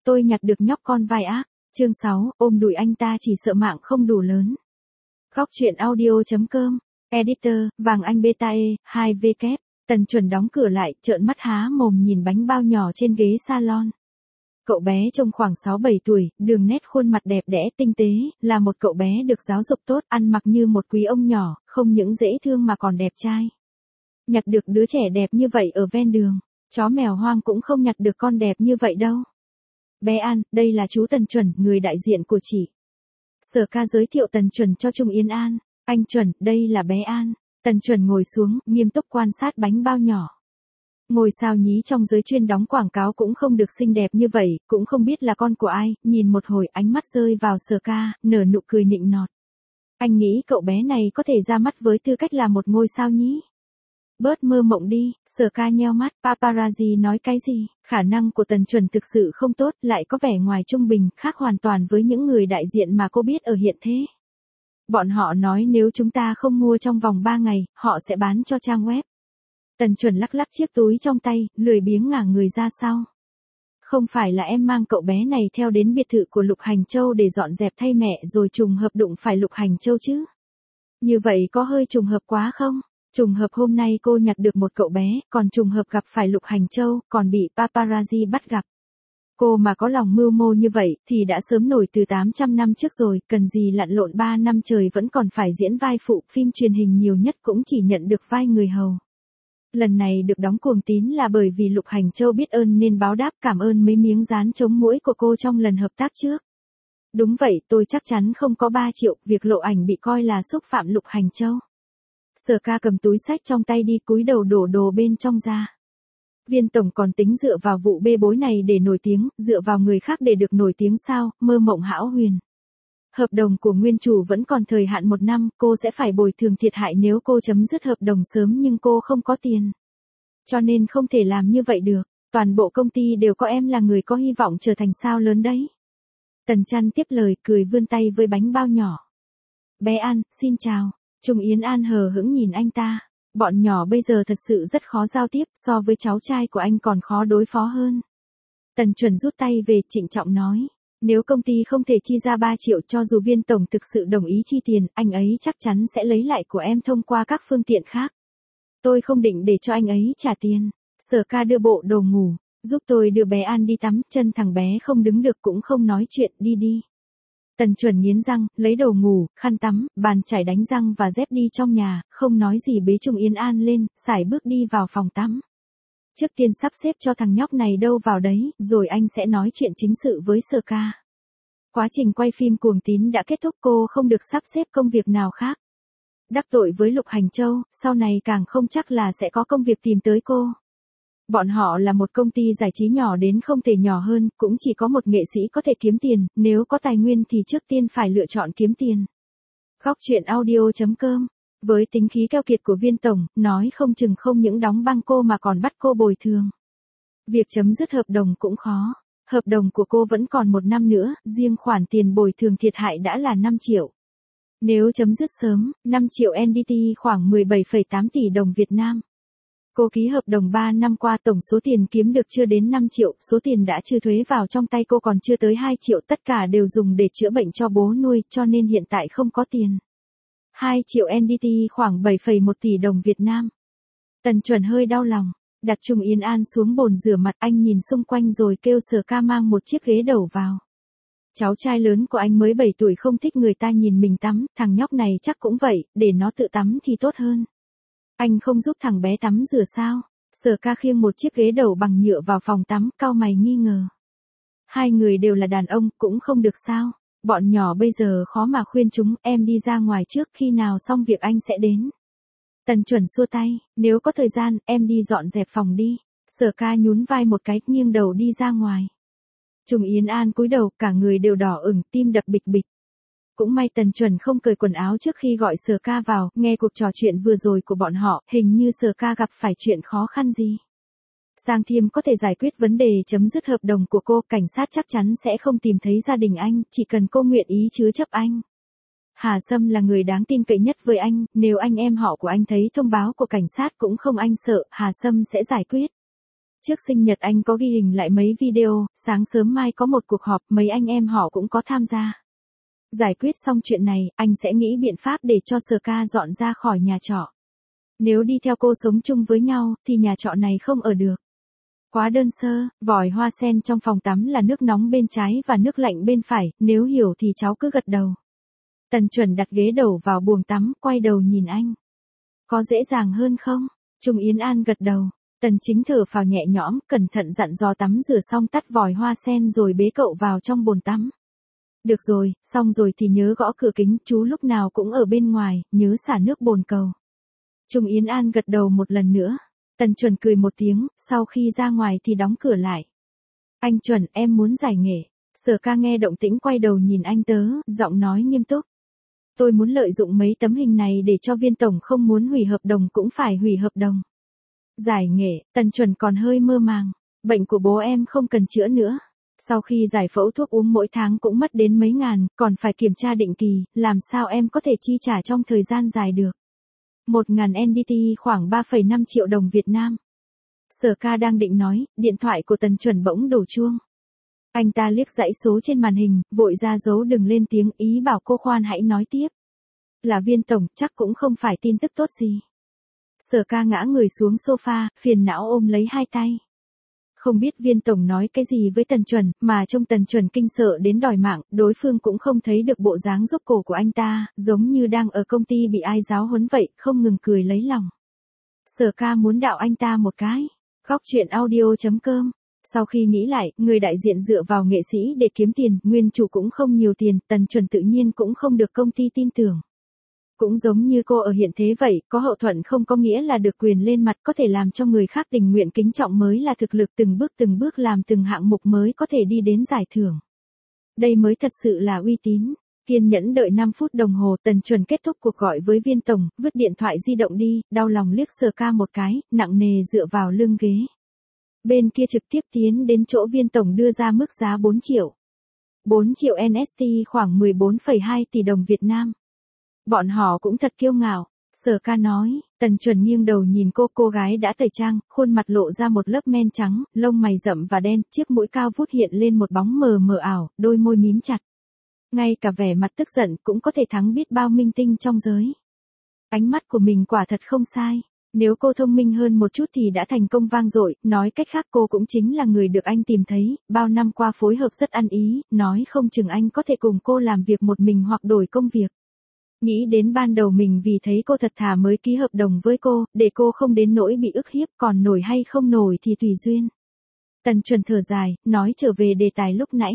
tôi nhặt được nhóc con vai ác. Chương 6, ôm đùi anh ta chỉ sợ mạng không đủ lớn. Góc truyện audio.com. Editor, Vàng Anh Beta E, 2W. Tần Chuẩn đóng cửa lại, trợn mắt há mồm nhìn bánh bao nhỏ trên ghế salon. Cậu bé trông khoảng 6-7 tuổi, đường nét khuôn mặt đẹp đẽ tinh tế, là một cậu bé được giáo dục tốt, ăn mặc như một quý ông nhỏ, không những dễ thương mà còn đẹp trai. Nhặt được đứa trẻ đẹp như vậy ở ven đường, chó mèo hoang cũng không nhặt được con đẹp như vậy đâu. Bé An, đây là chú Tần Chuẩn, người đại diện của chị. Sở ca giới thiệu Tần Chuẩn cho Trung Yến An. Anh Chuẩn, đây là bé An. Tần Chuẩn ngồi xuống, nghiêm túc quan sát bánh bao nhỏ. Ngôi sao nhí trong giới chuyên đóng quảng cáo cũng không được xinh đẹp như vậy, cũng không biết là con của ai, nhìn một hồi ánh mắt rơi vào Sở ca, nở nụ cười nịnh nọt. Anh nghĩ cậu bé này có thể ra mắt với tư cách là một ngôi sao nhí. Bớt mơ mộng đi, Sở ca nheo mắt, paparazzi nói cái gì, khả năng của Tần Chuẩn thực sự không tốt, lại có vẻ ngoài trung bình, khác hoàn toàn với những người đại diện mà cô biết ở hiện thế. Bọn họ nói nếu chúng ta không mua trong vòng 3 ngày, họ sẽ bán cho trang web. Tần Chuẩn lắc lắc chiếc túi trong tay, lười biếng ngả người ra sau. Không phải là em mang cậu bé này theo đến biệt thự của Lục Hành Châu để dọn dẹp thay mẹ rồi trùng hợp đụng phải Lục Hành Châu chứ? Như vậy có hơi trùng hợp quá không? Trùng hợp hôm nay cô nhặt được một cậu bé, còn trùng hợp gặp phải Lục Hành Châu, còn bị paparazzi bắt gặp. Cô mà có lòng mưu mô như vậy, thì đã sớm nổi từ 800 năm trước rồi, cần gì lặn lộn 3 năm trời vẫn còn phải diễn vai phụ, phim truyền hình nhiều nhất cũng chỉ nhận được vai người hầu. Lần này được đóng cuồng tín là bởi vì Lục Hành Châu biết ơn nên báo đáp, cảm ơn mấy miếng dán chống muỗi của cô trong lần hợp tác trước. Đúng vậy, tôi chắc chắn không có 3 triệu, việc lộ ảnh bị coi là xúc phạm Lục Hành Châu. Sở ca cầm túi xách trong tay đi, cúi đầu đổ đồ bên trong ra. Viên tổng còn tính dựa vào vụ bê bối này để nổi tiếng, dựa vào người khác để được nổi tiếng sao, mơ mộng hão huyền. Hợp đồng của nguyên chủ vẫn còn thời hạn 1 năm, cô sẽ phải bồi thường thiệt hại nếu cô chấm dứt hợp đồng sớm, nhưng cô không có tiền. Cho nên không thể làm như vậy được, toàn bộ công ty đều có em là người có hy vọng trở thành sao lớn đấy. Tần Trăn tiếp lời, cười vươn tay với bánh bao nhỏ. Bé An, xin chào. Trung Yến An hờ hững nhìn anh ta. Bọn nhỏ bây giờ thật sự rất khó giao tiếp, so với cháu trai của anh còn khó đối phó hơn. Tần Chuẩn rút tay về, trịnh trọng nói. Nếu công ty không thể chi ra 3 triệu cho dù viên tổng thực sự đồng ý chi tiền, anh ấy chắc chắn sẽ lấy lại của em thông qua các phương tiện khác. Tôi không định để cho anh ấy trả tiền. Sở ca đưa bộ đồ ngủ, giúp tôi đưa bé An đi tắm, chân thằng bé không đứng được cũng không nói chuyện, đi đi. Tần Chuẩn nghiến răng, lấy đồ ngủ, khăn tắm, bàn chải đánh răng và dép đi trong nhà, không nói gì bế Trung Yến An lên, sải bước đi vào phòng tắm. Trước tiên sắp xếp cho thằng nhóc này đâu vào đấy, rồi anh sẽ nói chuyện chính sự với Sở ca. Quá trình quay phim cuồng tín đã kết thúc, cô không được sắp xếp công việc nào khác. Đắc tội với Lục Hành Châu, sau này càng không chắc là sẽ có công việc tìm tới cô. Bọn họ là một công ty giải trí nhỏ đến không thể nhỏ hơn, cũng chỉ có một nghệ sĩ có thể kiếm tiền, nếu có tài nguyên thì trước tiên phải lựa chọn kiếm tiền. Góc truyện audio.com. Với tính khí keo kiệt của viên tổng, nói không chừng không những đóng băng cô mà còn bắt cô bồi thường. Việc chấm dứt hợp đồng cũng khó. Hợp đồng của cô vẫn còn 1 năm nữa, riêng khoản tiền bồi thường thiệt hại đã là 5 triệu. Nếu chấm dứt sớm, 5 triệu NDT khoảng 17,8 tỷ đồng Việt Nam. Cô ký hợp đồng 3 năm qua, tổng số tiền kiếm được chưa đến 5 triệu, số tiền đã trừ thuế vào trong tay cô còn chưa tới 2 triệu, tất cả đều dùng để chữa bệnh cho bố nuôi, cho nên hiện tại không có tiền. 2 triệu NDT khoảng 7,1 tỷ đồng Việt Nam. Tần Chuẩn hơi đau lòng, đặt Trung Yến An xuống bồn rửa mặt, anh nhìn xung quanh rồi kêu Sở ca mang một chiếc ghế đầu vào. Cháu trai lớn của anh mới 7 tuổi không thích người ta nhìn mình tắm, thằng nhóc này chắc cũng vậy, để nó tự tắm thì tốt hơn. Anh không giúp thằng bé tắm rửa sao? Sở ca khiêng một chiếc ghế đầu bằng nhựa vào phòng tắm, cau mày nghi ngờ. Hai người đều là đàn ông, cũng không được sao? Bọn nhỏ bây giờ khó mà khuyên chúng, em đi ra ngoài trước, khi nào xong việc anh sẽ đến. Tần Chuẩn xua tay, nếu có thời gian, em đi dọn dẹp phòng đi. Sở ca nhún vai một cái, nghiêng đầu đi ra ngoài. Trung Yến An cúi đầu, cả người đều đỏ ửng, tim đập bịch bịch. Cũng may Tần Chuẩn không cởi quần áo trước khi gọi Sở ca vào, nghe cuộc trò chuyện vừa rồi của bọn họ, hình như Sở ca gặp phải chuyện khó khăn gì. Giang Thiêm có thể giải quyết vấn đề chấm dứt hợp đồng của cô, cảnh sát chắc chắn sẽ không tìm thấy gia đình anh, chỉ cần cô nguyện ý chứa chấp anh. Hà Sâm là người đáng tin cậy nhất với anh, nếu anh em họ của anh thấy thông báo của cảnh sát cũng không anh sợ, Hà Sâm sẽ giải quyết. Trước sinh nhật anh có ghi hình lại mấy video, sáng sớm mai có một cuộc họp, mấy anh em họ cũng có tham gia. Giải quyết xong chuyện này, anh sẽ nghĩ biện pháp để cho Sở Ca dọn ra khỏi nhà trọ. Nếu đi theo cô sống chung với nhau, thì nhà trọ này không ở được. Quá đơn sơ, vòi hoa sen trong phòng tắm là nước nóng bên trái và nước lạnh bên phải, nếu hiểu thì cháu cứ gật đầu. Tần Chuẩn đặt ghế đầu vào buồng tắm, quay đầu nhìn anh. Có dễ dàng hơn không? Trung Yến An gật đầu. Tần Chính thở phào nhẹ nhõm, cẩn thận dặn dò tắm rửa xong tắt vòi hoa sen rồi bế cậu vào trong bồn tắm. Được rồi, xong rồi thì nhớ gõ cửa kính, chú lúc nào cũng ở bên ngoài, nhớ xả nước bồn cầu. Trung Yến An gật đầu một lần nữa. Tần Chuẩn cười một tiếng, sau khi ra ngoài thì đóng cửa lại. Anh Chuẩn, em muốn giải nghệ. Sở Ca nghe động tĩnh quay đầu nhìn anh tớ, giọng nói nghiêm túc. Tôi muốn lợi dụng mấy tấm hình này để cho Viên tổng không muốn hủy hợp đồng cũng phải hủy hợp đồng. Giải nghệ, Tần Chuẩn còn hơi mơ màng. Bệnh của bố em không cần chữa nữa. Sau khi giải phẫu thuốc uống mỗi tháng cũng mất đến mấy ngàn, còn phải kiểm tra định kỳ, làm sao em có thể chi trả trong thời gian dài được. 1.000 NDT khoảng 3,5 triệu đồng Việt Nam. Sở Ca đang định nói, điện thoại của Tần Chuẩn bỗng đổ chuông. Anh ta liếc dãy số trên màn hình, vội ra dấu đừng lên tiếng, ý bảo cô khoan hãy nói tiếp. Là Viên tổng, chắc cũng không phải tin tức tốt gì. Sở Ca ngã người xuống sofa, phiền não ôm lấy hai tay. Không biết Viên tổng nói cái gì với Tần Chuẩn, mà trông Tần Chuẩn kinh sợ đến đòi mạng, đối phương cũng không thấy được bộ dáng giúp cổ của anh ta, giống như đang ở công ty bị ai giáo huấn vậy, không ngừng cười lấy lòng. Sở Ca muốn đạo anh ta một cái. Khóc chuyện audio.com. Sau khi nghĩ lại, người đại diện dựa vào nghệ sĩ để kiếm tiền, nguyên chủ cũng không nhiều tiền, Tần Chuẩn tự nhiên cũng không được công ty tin tưởng. Cũng giống như cô ở hiện thế vậy, có hậu thuẫn không có nghĩa là được quyền lên mặt, có thể làm cho người khác tình nguyện kính trọng mới là thực lực, từng bước làm từng hạng mục mới có thể đi đến giải thưởng. Đây mới thật sự là uy tín. Kiên nhẫn đợi 5 phút đồng hồ, Tần Chuẩn kết thúc cuộc gọi với Viên tổng, vứt điện thoại di động đi, đau lòng liếc Sở Ca một cái, nặng nề dựa vào lưng ghế. Bên kia trực tiếp tiến đến chỗ Viên tổng đưa ra mức giá 4 triệu. 4 triệu NST khoảng 14,2 tỷ đồng Việt Nam. Bọn họ cũng thật kiêu ngạo. Sở Ca nói. Tần Chuẩn nghiêng đầu nhìn cô gái đã tẩy trang, khuôn mặt lộ ra một lớp men trắng, lông mày rậm và đen, chiếc mũi cao vút hiện lên một bóng mờ mờ ảo, đôi môi mím chặt. Ngay cả vẻ mặt tức giận cũng có thể thắng biết bao minh tinh trong giới. Ánh mắt của mình quả thật không sai. Nếu cô thông minh hơn một chút thì đã thành công vang dội, nói cách khác cô cũng chính là người được anh tìm thấy, bao năm qua phối hợp rất ăn ý, nói không chừng anh có thể cùng cô làm việc một mình hoặc đổi công việc. Nghĩ đến ban đầu mình vì thấy cô thật thà mới ký hợp đồng với cô, để cô không đến nỗi bị ức hiếp, còn nổi hay không nổi thì tùy duyên. Tần Chuẩn thở dài, nói trở về đề tài lúc nãy.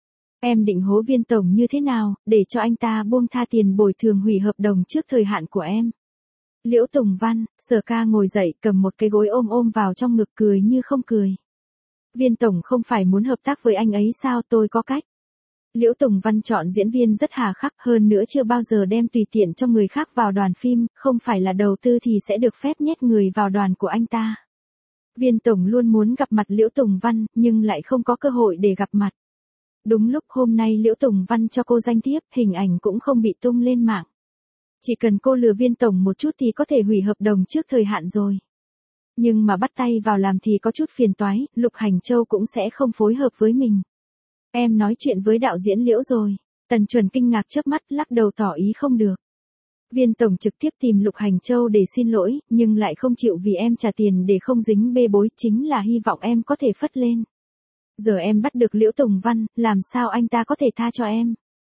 Em định hố Viên tổng như thế nào, để cho anh ta buông tha tiền bồi thường hủy hợp đồng trước thời hạn của em. Liễu Tùng Văn. Sở Ca ngồi dậy, cầm một cái gối ôm vào trong ngực, cười như không cười. Viên tổng không phải muốn hợp tác với anh ấy sao, tôi có cách. Liễu Tùng Văn chọn diễn viên rất hà khắc, hơn nữa chưa bao giờ đem tùy tiện cho người khác vào đoàn phim, không phải là đầu tư thì sẽ được phép nhét người vào đoàn của anh ta. Viên tổng luôn muốn gặp mặt Liễu Tùng Văn, nhưng lại không có cơ hội để gặp mặt. Đúng lúc hôm nay Liễu Tùng Văn cho cô danh thiếp, hình ảnh cũng không bị tung lên mạng. Chỉ cần cô lừa Viên tổng một chút thì có thể hủy hợp đồng trước thời hạn rồi. Nhưng mà bắt tay vào làm thì có chút phiền toái, Lục Hành Châu cũng sẽ không phối hợp với mình. Em nói chuyện với đạo diễn Liễu rồi. Tần Chuẩn kinh ngạc chớp mắt, lắc đầu tỏ ý không được. Viên tổng trực tiếp tìm Lục Hành Châu để xin lỗi, nhưng lại không chịu vì em trả tiền để không dính bê bối, chính là hy vọng em có thể phất lên. Giờ em bắt được Liễu Tùng Văn, làm sao anh ta có thể tha cho em?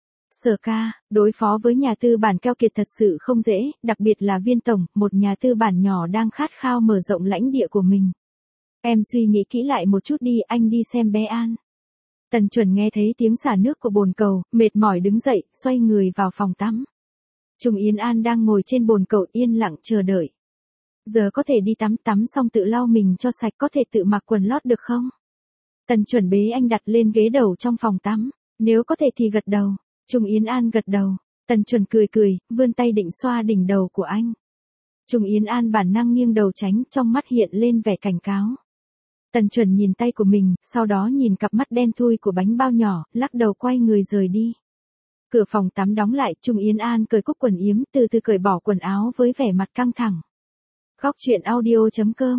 Sở Ca, đối phó với nhà tư bản keo kiệt thật sự không dễ, đặc biệt là Viên tổng, một nhà tư bản nhỏ đang khát khao mở rộng lãnh địa của mình. Em suy nghĩ kỹ lại một chút đi, anh đi xem bé An. Tần Chuẩn nghe thấy tiếng xả nước của bồn cầu, mệt mỏi đứng dậy, xoay người vào phòng tắm. Trung Yến An đang ngồi trên bồn cầu yên lặng chờ đợi. Giờ có thể đi tắm xong tự lau mình cho sạch, có thể tự mặc quần lót được không? Tần Chuẩn bế anh đặt lên ghế đầu trong phòng tắm. Nếu có thể thì gật đầu. Trung Yến An gật đầu. Tần Chuẩn cười, vươn tay định xoa đỉnh đầu của anh. Trung Yến An bản năng nghiêng đầu tránh, trong mắt hiện lên vẻ cảnh cáo. Tần Chuẩn nhìn tay của mình, sau đó nhìn cặp mắt đen thui của bánh bao nhỏ, lắc đầu quay người rời đi. Cửa phòng tắm đóng lại, Trung Yến An cởi cúc quần yếm, từ từ cởi bỏ quần áo với vẻ mặt căng thẳng. Khóc chuyện audio.com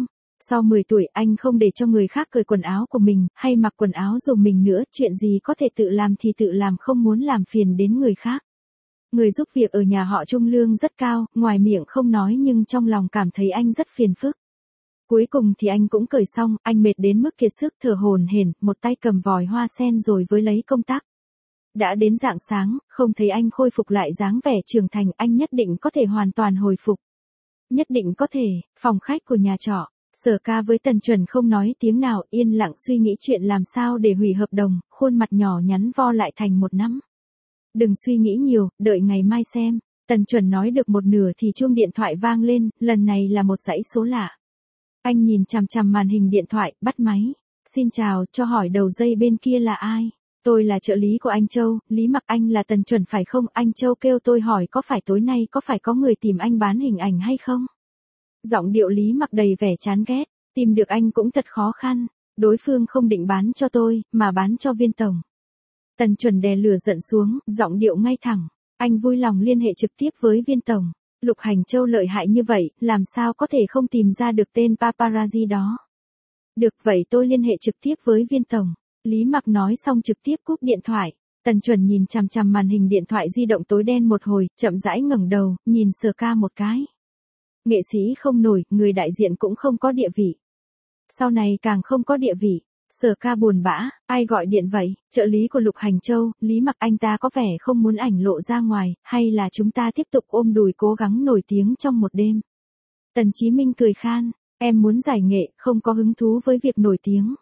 Sau 10 tuổi anh không để cho người khác cởi quần áo của mình, hay mặc quần áo dùm mình nữa, chuyện gì có thể tự làm thì tự làm, không muốn làm phiền đến người khác. Người giúp việc ở nhà họ Trung lương rất cao, ngoài miệng không nói nhưng trong lòng cảm thấy anh rất phiền phức. Cuối cùng thì anh cũng cởi xong, anh mệt đến mức kiệt sức thở hổn hển, một tay cầm vòi hoa sen rồi với lấy công tắc. Đã đến rạng sáng, không thấy anh khôi phục lại dáng vẻ trưởng thành, anh nhất định có thể hoàn toàn hồi phục. Nhất định có thể. Phòng khách của nhà trọ, Sở Ca với Tần Chuẩn không nói tiếng nào, yên lặng suy nghĩ chuyện làm sao để hủy hợp đồng, khuôn mặt nhỏ nhắn vo lại thành một nắm. Đừng suy nghĩ nhiều, đợi ngày mai xem. Tần Chuẩn nói được một nửa thì chuông điện thoại vang lên, lần này là một dãy số lạ. Anh nhìn chằm chằm màn hình điện thoại, bắt máy. Xin chào, cho hỏi đầu dây bên kia là ai? Tôi là trợ lý của anh Châu, Lý Mặc. Anh là Tần Chuẩn phải không? Anh Châu kêu tôi hỏi có phải tối nay có phải có người tìm anh bán hình ảnh hay không? Giọng điệu Lý Mặc đầy vẻ chán ghét, tìm được anh cũng thật khó khăn, đối phương không định bán cho tôi, mà bán cho Viên tổng. Tần Chuẩn đè lửa giận xuống, giọng điệu ngay thẳng, anh vui lòng liên hệ trực tiếp với Viên tổng. Lục Hành Châu lợi hại như vậy, làm sao có thể không tìm ra được tên paparazzi đó? Được vậy tôi liên hệ trực tiếp với Viên tổng. Lý Mặc nói xong trực tiếp cúp điện thoại. Tần Chuẩn nhìn chằm chằm màn hình điện thoại di động tối đen một hồi, chậm rãi ngẩng đầu, nhìn Sở Ca một cái. Nghệ sĩ không nổi, người đại diện cũng không có địa vị. Sau này càng không có địa vị. Sở Ca buồn bã, ai gọi điện vậy? Trợ lý của Lục Hành Châu, Lý Mặc. Anh ta có vẻ không muốn ảnh lộ ra ngoài, hay là chúng ta tiếp tục ôm đùi cố gắng nổi tiếng trong một đêm? Tần Chí Minh cười khan, em muốn giải nghệ, không có hứng thú với việc nổi tiếng.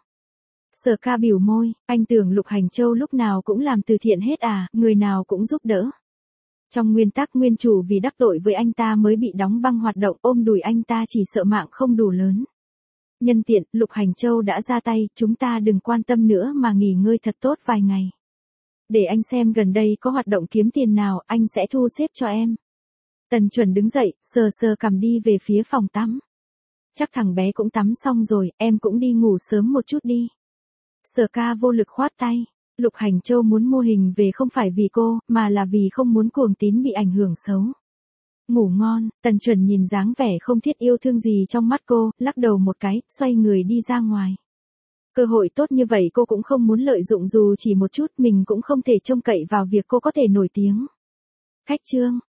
Sở Ca bĩu môi, anh tưởng Lục Hành Châu lúc nào cũng làm từ thiện hết à, người nào cũng giúp đỡ. Trong nguyên tắc nguyên chủ vì đắc tội với anh ta mới bị đóng băng hoạt động, ôm đùi anh ta chỉ sợ mạng không đủ lớn. Nhân tiện, Lục Hành Châu đã ra tay, chúng ta đừng quan tâm nữa mà nghỉ ngơi thật tốt vài ngày. Để anh xem gần đây có hoạt động kiếm tiền nào, anh sẽ thu xếp cho em. Tần Chuẩn đứng dậy, sờ sờ cằm đi về phía phòng tắm. Chắc thằng bé cũng tắm xong rồi, em cũng đi ngủ sớm một chút đi. Sở Ca vô lực khoát tay. Lục Hành Châu muốn mô hình về không phải vì cô, mà là vì không muốn Cuồng Tín bị ảnh hưởng xấu. Ngủ ngon. Tần Chuẩn nhìn dáng vẻ không thiết yêu thương gì trong mắt cô, lắc đầu một cái, xoay người đi ra ngoài. Cơ hội tốt như vậy cô cũng không muốn lợi dụng dù chỉ một chút, mình cũng không thể trông cậy vào việc cô có thể nổi tiếng. Khách trương.